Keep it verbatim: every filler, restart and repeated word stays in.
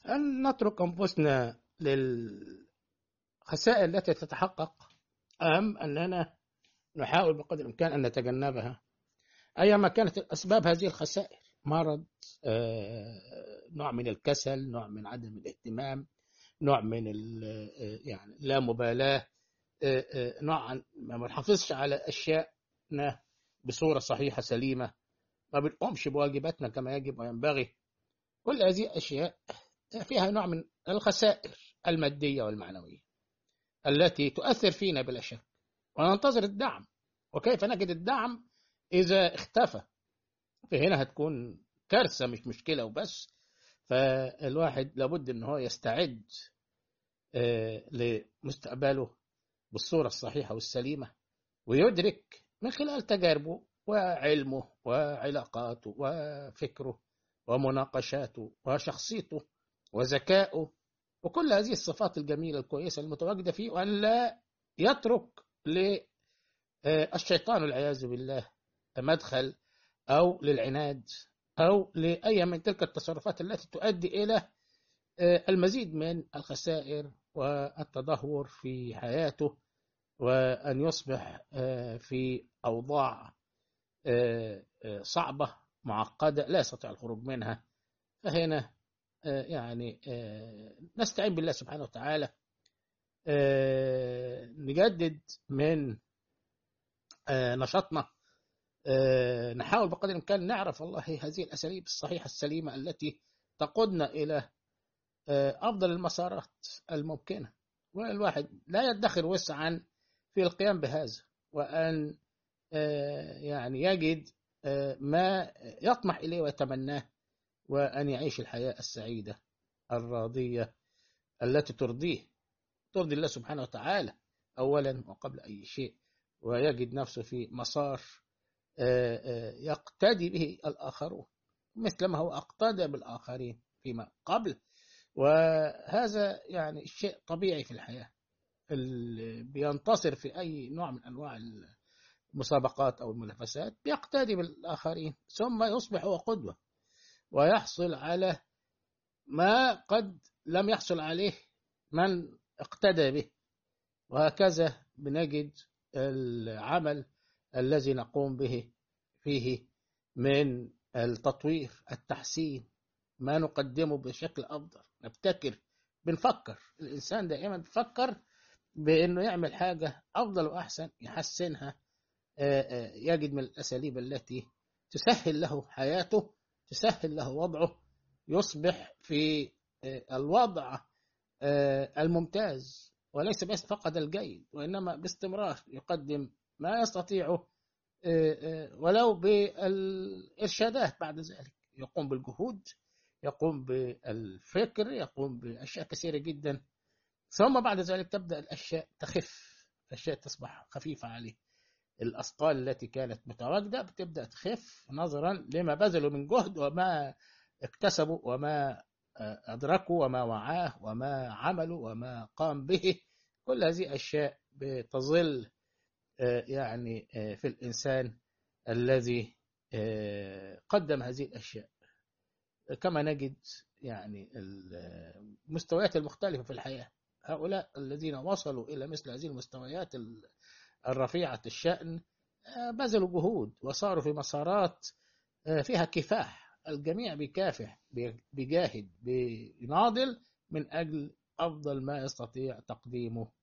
أن نترك أنفسنا للخسائر التي تتحقق أم أننا نحاول بقدر الإمكان أن نتجنبها أيما كانت الأسباب هذه الخسائر؟ مرض، آه، نوع من الكسل، نوع من عدم الاهتمام، نوع من ال- آه، يعني لا مبالاة، آه، آه، نوع عن- ما بنحافظش على أشياءنا بصورة صحيحة سليمة، ما بنقومش بواجباتنا كما يجب وينبغي. كل هذه أشياء فيها نوع من الخسائر المادية والمعنوية التي تؤثر فينا بلا شك، وننتظر الدعم. وكيف نجد الدعم إذا اختفى؟ فهنا هتكون كارثة مش مشكلة وبس. فالواحد لابد ان هو يستعد آه، لمستقبله بالصورة الصحيحة والسليمة، ويدرك من خلال تجاربه وعلمه وعلاقاته وفكره ومناقشاته وشخصيته وذكائه وكل هذه الصفات الجميلة الكويسة المتواجدة فيه، وأن لا يترك للشيطان والعياذ بالله مدخل أو للعناد أو لأي من تلك التصرفات التي تؤدي إلى آه، المزيد من الخسائر والتدهور في حياته، وأن يصبح آه، في أوضاع آه، آه، صعبة معقدة لا يستطيع الخروج منها. فهنا آه، يعني آه، نستعين بالله سبحانه وتعالى، آه، نجدد من آه، نشاطنا، آه، نحاول بقدر الإمكان نعرف والله هذه الأساليب الصحيحة السليمة التي تقودنا إلى آه، أفضل المسارات الممكنة. والواحد لا يدخر وسعا في القيام بهذا، وأن آه، يعني يجد آه، ما يطمح إليه ويتمناه، وأن يعيش الحياة السعيدة الراضية التي ترضيه، ترضي الله سبحانه وتعالى أولا وقبل أي شيء، ويجد نفسه في مسار آه، آه، يقتدي به الآخرون مثل ما هو اقتدى بالآخرين فيما قبل. وهذا يعني شيء طبيعي في الحياة. اللي بينتصر في أي نوع من أنواع المسابقات أو المنافسات بيقتدي بالآخرين، ثم يصبح هو قدوة ويحصل على ما قد لم يحصل عليه من اقتدى به. وهكذا بنجد العمل الذي نقوم به فيه من التطوير، التحسين، ما نقدمه بشكل أفضل، نبتكر، بنفكر. الإنسان دائما بيفكر بأنه يعمل حاجة أفضل وأحسن يحسنها، آه، آه، يجد من الأساليب التي تسهل له حياته، تسهل له وضعه، يصبح في آه، الوضع آه، الممتاز، وليس بس فقط الجيد، وإنما باستمرار يقدم ما يستطيع، آه، آه، ولو بالإرشادات بعد ذلك يقوم بالجهود، يقوم بالفكر، يقوم بأشياء كثيرة جدا. ثم بعد ذلك تبدأ الأشياء تخف، الأشياء تصبح خفيفة عليه. الأثقال التي كانت متواجدة بتبدأ تخف نظرا لما بذلوا من جهد وما اكتسبوا وما آه، أدركوا وما وعاه وما عملوا وما قام به. كل هذه أشياء بتظل آه، يعني آه، في الإنسان الذي آه، قدم هذه الأشياء. كما نجد يعني المستويات المختلفة في الحياة، هؤلاء الذين وصلوا إلى مثل هذه المستويات الرفيعة الشأن آه، بذلوا جهود وصاروا في مسارات آه، فيها كفاح. الجميع بيكافح، بيجاهد، بيناضل من أجل أفضل ما يستطيع تقديمه